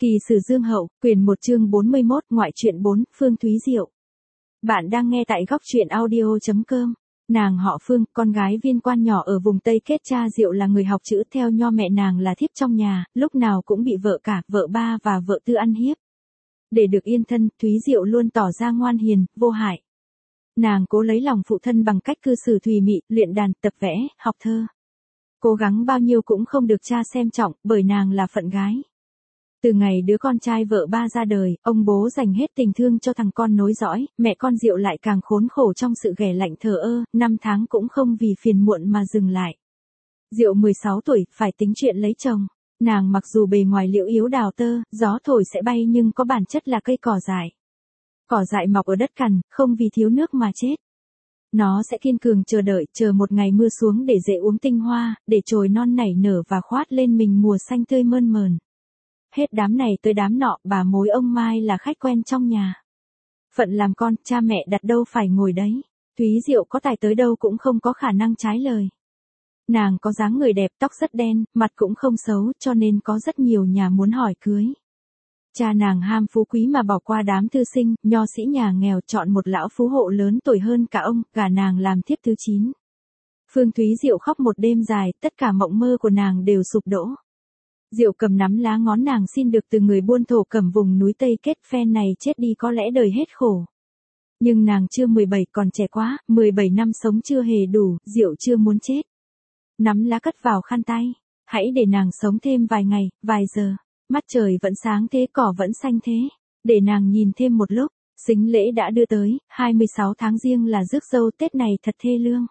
Kỳ sử Dương Hậu, quyển 1 chương 41, ngoại truyện 4, Phương Thúy Diệu. Bạn đang nghe tại góc truyện audio.com. Nàng họ Phương, con gái viên quan nhỏ ở vùng Tây Kết, cha Diệu là người học chữ, theo nho mẹ nàng là thiếp trong nhà, lúc nào cũng bị vợ cả, vợ ba và vợ tư ăn hiếp. Để được yên thân, Thúy Diệu luôn tỏ ra ngoan hiền, vô hại. Nàng cố lấy lòng phụ thân bằng cách cư xử thùy mị, luyện đàn, tập vẽ, học thơ. Cố gắng bao nhiêu cũng không được cha xem trọng, bởi nàng là phận gái. Từ ngày đứa con trai vợ ba ra đời, ông bố dành hết tình thương cho thằng con nối dõi, mẹ con Diệu lại càng khốn khổ trong sự ghẻ lạnh thờ ơ, 5 tháng cũng không vì phiền muộn mà dừng lại. Diệu 16 tuổi, phải tính chuyện lấy chồng. Nàng mặc dù bề ngoài liễu yếu đào tơ, gió thổi sẽ bay nhưng có bản chất là cây cỏ dại. Cỏ dại mọc ở đất cằn, không vì thiếu nước mà chết. Nó sẽ kiên cường chờ đợi, chờ một ngày mưa xuống để rễ uống tinh hoa, để chồi non nảy nở và khoát lên mình mùa xanh tươi mơn mờn. Hết đám này tới đám nọ, bà mối ông Mai là khách quen trong nhà. Phận làm con, cha mẹ đặt đâu phải ngồi đấy. Thúy Diệu có tài tới đâu cũng không có khả năng trái lời. Nàng có dáng người đẹp, tóc rất đen, mặt cũng không xấu, cho nên có rất nhiều nhà muốn hỏi cưới. Cha nàng ham phú quý mà bỏ qua đám thư sinh, nho sĩ nhà nghèo, chọn một lão phú hộ lớn tuổi hơn cả ông, gả nàng làm thiếp thứ 9. Phương Thúy Diệu khóc một đêm dài, tất cả mộng mơ của nàng đều sụp đổ. Diệu cầm nắm lá ngón nàng xin được từ người buôn thổ cẩm vùng núi Tây Kết, phen này chết đi có lẽ đời hết khổ. Nhưng nàng chưa 17, còn trẻ quá, 17 năm sống chưa hề đủ, Diệu chưa muốn chết. Nắm lá cất vào khăn tay, hãy để nàng sống thêm vài ngày, vài giờ, mắt trời vẫn sáng thế, cỏ vẫn xanh thế, để nàng nhìn thêm một lúc. Sính lễ đã đưa tới, 26 tháng Giêng là rước dâu, Tết này thật thê lương.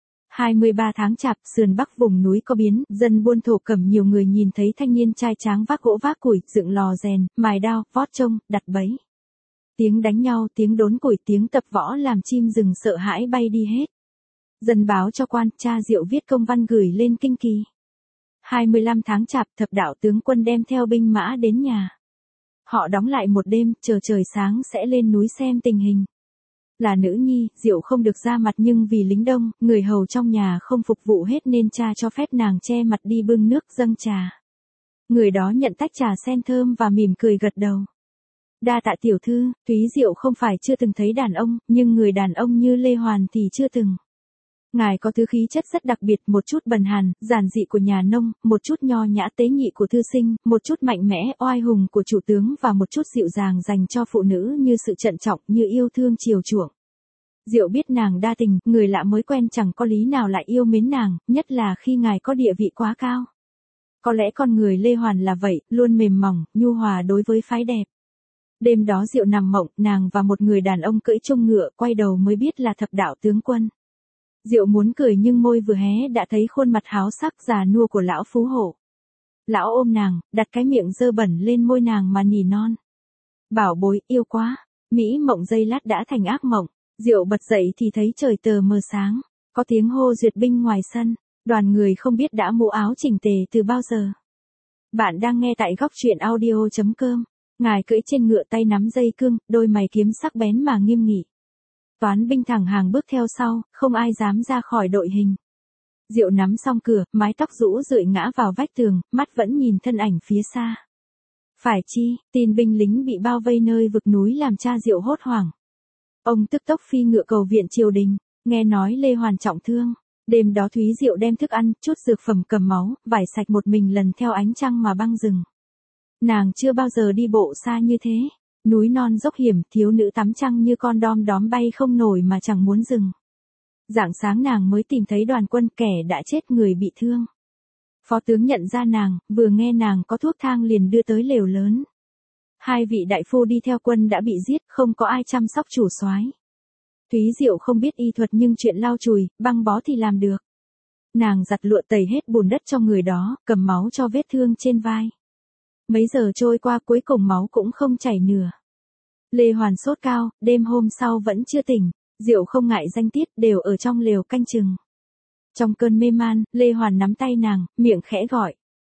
23 tháng Chạp, sườn Bắc vùng núi có biến, dân buôn thổ cẩm nhiều người nhìn thấy thanh niên trai tráng vác gỗ vác củi, dựng lò rèn, mài đao, vót trông, đặt bẫy. Tiếng đánh nhau, tiếng đốn củi, tiếng tập võ làm chim rừng sợ hãi bay đi hết. Dân báo cho quan, cha Diệu viết công văn gửi lên Kinh Kỳ. 25 tháng Chạp, thập đạo tướng quân đem theo binh mã đến nhà. Họ đóng lại một đêm, chờ trời sáng sẽ lên núi xem tình hình. Là nữ nhi, Diệu không được ra mặt nhưng vì lính đông, người hầu trong nhà không phục vụ hết nên cha cho phép nàng che mặt đi bưng nước dâng trà. Người đó nhận tách trà sen thơm và mỉm cười gật đầu. Đa tạ tiểu thư, Thúy Diệu không phải chưa từng thấy đàn ông, nhưng người đàn ông như Lê Hoàn thì chưa từng. Ngài có thứ khí chất rất đặc biệt, một chút bần hàn, giản dị của nhà nông, một chút nho nhã tế nhị của thư sinh, một chút mạnh mẽ, oai hùng của chủ tướng và một chút dịu dàng dành cho phụ nữ như sự trân trọng, như yêu thương chiều chuộng. Diệu biết nàng đa tình, người lạ mới quen chẳng có lý nào lại yêu mến nàng, nhất là khi ngài có địa vị quá cao. Có lẽ con người Lê Hoàn là vậy, luôn mềm mỏng, nhu hòa đối với phái đẹp. Đêm đó Diệu nằm mộng, nàng và một người đàn ông cưỡi trông ngựa, quay đầu mới biết là thập đạo tướng quân. Diệu muốn cười nhưng môi vừa hé đã thấy khuôn mặt háo sắc già nua của lão phú hộ. Lão ôm nàng, đặt cái miệng dơ bẩn lên môi nàng mà nỉ non. Bảo bối, yêu quá. Mỹ mộng giây lát đã thành ác mộng. Diệu bật dậy thì thấy trời tờ mờ sáng. Có tiếng hô duyệt binh ngoài sân. Đoàn người không biết đã mũ áo chỉnh tề từ bao giờ. Bạn đang nghe tại góc truyện audio.com. Ngài cưỡi trên ngựa, tay nắm dây cương, đôi mày kiếm sắc bén mà nghiêm nghị. Toán binh thẳng hàng bước theo sau, không ai dám ra khỏi đội hình. Diệu nắm xong cửa, mái tóc rũ rượi ngã vào vách tường, mắt vẫn nhìn thân ảnh phía xa. Phải chi, tin binh lính bị bao vây nơi vực núi làm cha Diệu hốt hoảng. Ông tức tốc phi ngựa cầu viện triều đình, nghe nói Lê Hoàn trọng thương. Đêm đó Thúy Diệu đem thức ăn, chút dược phẩm cầm máu, vải sạch một mình lần theo ánh trăng mà băng rừng. Nàng chưa bao giờ đi bộ xa như thế. Núi non dốc hiểm, thiếu nữ tắm trăng như con đom đóm bay không nổi mà chẳng muốn dừng. Rạng sáng nàng mới tìm thấy đoàn quân, kẻ đã chết người bị thương. Phó tướng nhận ra nàng, vừa nghe nàng có thuốc thang liền đưa tới lều lớn. 2 vị đại phu đi theo quân đã bị giết, không có ai chăm sóc chủ soái. Thúy Diệu không biết y thuật nhưng chuyện lau chùi, băng bó thì làm được. Nàng giặt lụa tẩy hết bùn đất cho người đó, cầm máu cho vết thương trên vai. Mấy giờ trôi qua cuối cùng máu cũng không chảy nửa. Lê Hoàn sốt cao, đêm hôm sau vẫn chưa tỉnh. Diệu không ngại danh tiết, đều ở trong lều canh chừng. Trong cơn mê man, Lê Hoàn nắm tay nàng, miệng khẽ gọi.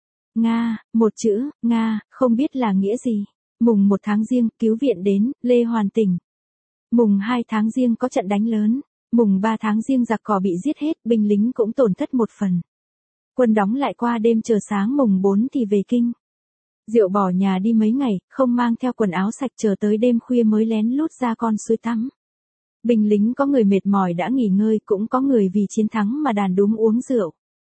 Nga, một chữ, Nga, không biết là nghĩa gì. Mùng 1 tháng Giêng, cứu viện đến, Lê Hoàn tỉnh. Mùng 2 tháng Giêng có trận đánh lớn. Mùng 3 tháng Giêng giặc cỏ bị giết hết, binh lính cũng tổn thất một phần. Quân đóng lại qua đêm chờ sáng mùng 4 thì về kinh. Diệu bỏ nhà đi mấy ngày, không mang theo quần áo sạch, chờ tới đêm khuya mới lén lút ra con suối tắm. Binh lính có người mệt mỏi đã nghỉ ngơi, cũng có người vì chiến thắng mà đàn đúm uống rượu.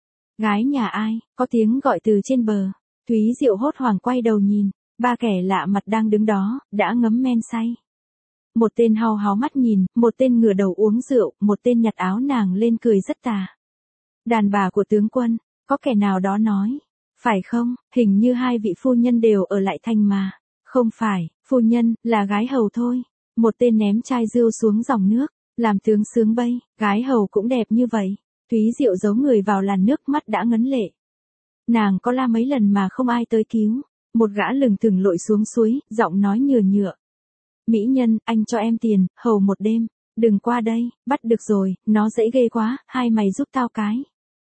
Gái nhà ai, có tiếng gọi từ trên bờ. Thúy Diệu hốt hoảng quay đầu nhìn, ba kẻ lạ mặt đang đứng đó, đã ngấm men say. Một tên hau háo mắt nhìn, một tên ngửa đầu uống rượu, một tên nhặt áo nàng lên cười rất tà. Đàn bà của tướng quân, có kẻ nào đó nói. Phải không, hình như hai vị phu nhân đều ở lại thành mà. Không phải, phu nhân, là gái hầu thôi. Một tên ném chai rượu xuống dòng nước, làm tướng sướng bay, gái hầu cũng đẹp như vậy. Thúy Diệu giấu người vào làn nước, mắt đã ngấn lệ. Nàng có la mấy lần mà không ai tới cứu. Một gã lừng thừng lội xuống suối, giọng nói nhừa nhựa. Mỹ nhân, anh cho em tiền, hầu một đêm. Đừng qua đây, bắt được rồi, nó dễ ghê quá, hai mày giúp tao cái.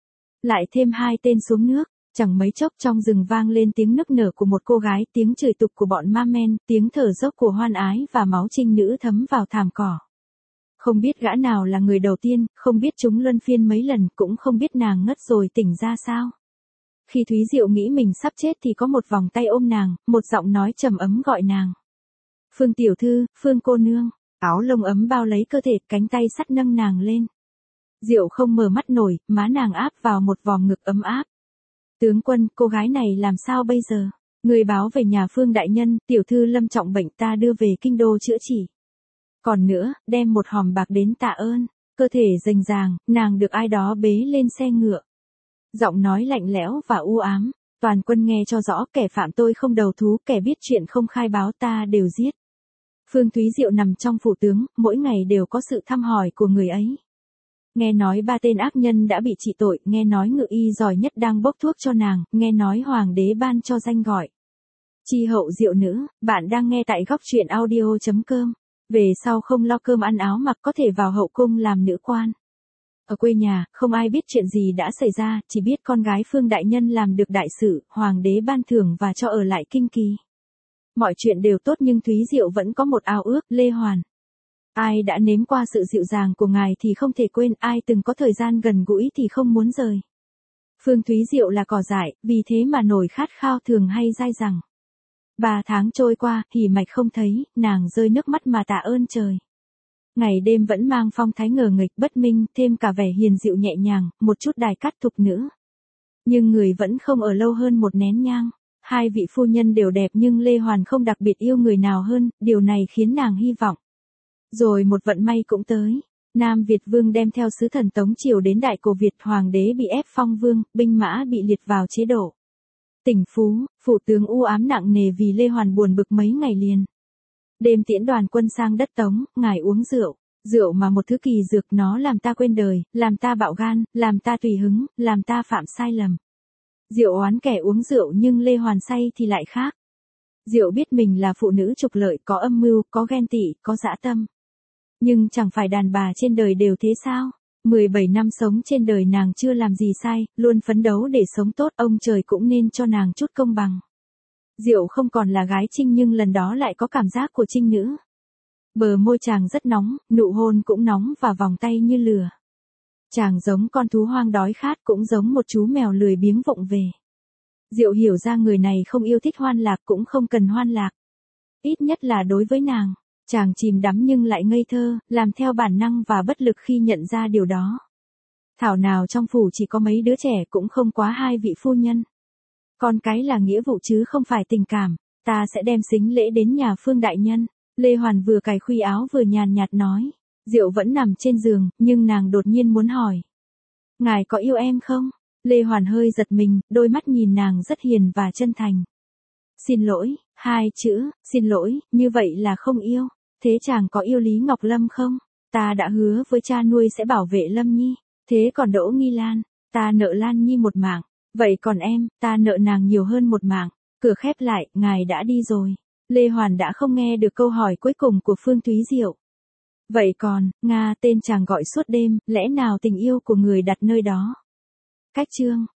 Lại thêm hai tên xuống nước, chẳng mấy chốc trong rừng vang lên tiếng nức nở của một cô gái, tiếng chửi tục của bọn ma men, tiếng thở dốc của hoan ái và máu trinh nữ thấm vào thảm cỏ. Không biết gã nào là người đầu tiên, không biết chúng luân phiên mấy lần, cũng không biết nàng ngất rồi tỉnh ra sao. Khi Thúy Diệu nghĩ mình sắp chết thì có một vòng tay ôm nàng, một giọng nói trầm ấm gọi nàng. Phương tiểu thư, Phương cô nương, áo lông ấm bao lấy cơ thể, cánh tay sắt nâng nàng lên. Diệu không mở mắt nổi, má nàng áp vào một vòng ngực ấm áp. Tướng quân, cô gái này làm sao bây giờ? Người báo về nhà Phương đại nhân, tiểu thư lâm trọng bệnh, ta đưa về kinh đô chữa trị. Còn nữa, đem một hòm bạc đến tạ ơn. Cơ thể rành ràng, nàng được ai đó bế lên xe ngựa. Giọng nói lạnh lẽo và u ám. Toàn quân nghe cho rõ, kẻ phạm tôi không đầu thú, kẻ biết chuyện không khai báo ta đều giết. Phương Thúy Diệu nằm trong phủ tướng, mỗi ngày đều có sự thăm hỏi của người ấy. Nghe nói ba tên ác nhân đã bị trị tội, nghe nói ngự y giỏi nhất đang bốc thuốc cho nàng, nghe nói hoàng đế ban cho danh gọi. Chi hậu Diệu nữ, bạn đang nghe tại góc truyện audio.com. Về sau không lo cơm ăn áo mặc, có thể vào hậu cung làm nữ quan. Ở quê nhà, không ai biết chuyện gì đã xảy ra, chỉ biết con gái Phương đại nhân làm được đại sự, hoàng đế ban thưởng và cho ở lại kinh kỳ. Mọi chuyện đều tốt nhưng Thúy Diệu vẫn có một ao ước, Lê Hoàn. Ai đã nếm qua sự dịu dàng của ngài thì không thể quên, ai từng có thời gian gần gũi thì không muốn rời. Phương Thúy Diệu là cỏ dại, vì thế mà nổi khát khao thường hay dai dẳng. 3 tháng trôi qua, hỉ mạch không thấy, nàng rơi nước mắt mà tạ ơn trời. Ngày đêm vẫn mang phong thái ngờ nghịch bất minh, thêm cả vẻ hiền dịu nhẹ nhàng, một chút đài cát thục nữ. Nhưng người vẫn không ở lâu hơn một nén nhang. Hai vị phu nhân đều đẹp nhưng Lê Hoàn không đặc biệt yêu người nào hơn, điều này khiến nàng hy vọng. Rồi một vận may cũng tới. Nam Việt Vương đem theo sứ thần Tống Triều đến Đại Cổ Việt, hoàng đế bị ép phong vương, binh mã bị liệt vào chế độ. Tỉnh Phú, phủ tướng u ám nặng nề vì Lê Hoàn buồn bực mấy ngày liền. Đêm tiễn đoàn quân sang đất Tống, ngài uống rượu. Rượu mà một thứ kỳ dược, nó làm ta quên đời, làm ta bạo gan, làm ta tùy hứng, làm ta phạm sai lầm. Diệu oán kẻ uống rượu nhưng Lê Hoàn say thì lại khác. Diệu biết mình là phụ nữ trục lợi, có âm mưu, có ghen tị, có dã tâm. Nhưng chẳng phải đàn bà trên đời đều thế sao? 17 năm sống trên đời nàng chưa làm gì sai, luôn phấn đấu để sống tốt, ông trời cũng nên cho nàng chút công bằng. Diệu không còn là gái trinh nhưng lần đó lại có cảm giác của trinh nữ. Bờ môi chàng rất nóng, nụ hôn cũng nóng và vòng tay như lửa. Chàng giống con thú hoang đói khát, cũng giống một chú mèo lười biếng vụng về. Diệu hiểu ra người này không yêu thích hoan lạc, cũng không cần hoan lạc. Ít nhất là đối với nàng. Chàng chìm đắm nhưng lại ngây thơ, làm theo bản năng và bất lực khi nhận ra điều đó. Thảo nào trong phủ chỉ có mấy đứa trẻ, cũng không quá 2 vị phu nhân. Con cái là nghĩa vụ chứ không phải tình cảm. Ta sẽ đem sính lễ đến nhà Phương đại nhân. Lê Hoàn vừa cài khuy áo vừa nhàn nhạt nói. Diệu vẫn nằm trên giường, nhưng nàng đột nhiên muốn hỏi. Ngài có yêu em không? Lê Hoàn hơi giật mình, đôi mắt nhìn nàng rất hiền và chân thành. Xin lỗi, 2 chữ, xin lỗi, như vậy là không yêu. Thế chàng có yêu Lý Ngọc Lâm không? Ta đã hứa với cha nuôi sẽ bảo vệ Lâm Nhi. Thế còn Đỗ Nghi Lan, ta nợ Lan Nhi một mạng. Vậy còn em, ta nợ nàng nhiều hơn một mạng. Cửa khép lại, ngài đã đi rồi. Lê Hoàn đã không nghe được câu hỏi cuối cùng của Phương Thúy Diệu. Vậy còn, Nga, tên chàng gọi suốt đêm, lẽ nào tình yêu của người đặt nơi đó? Cách chương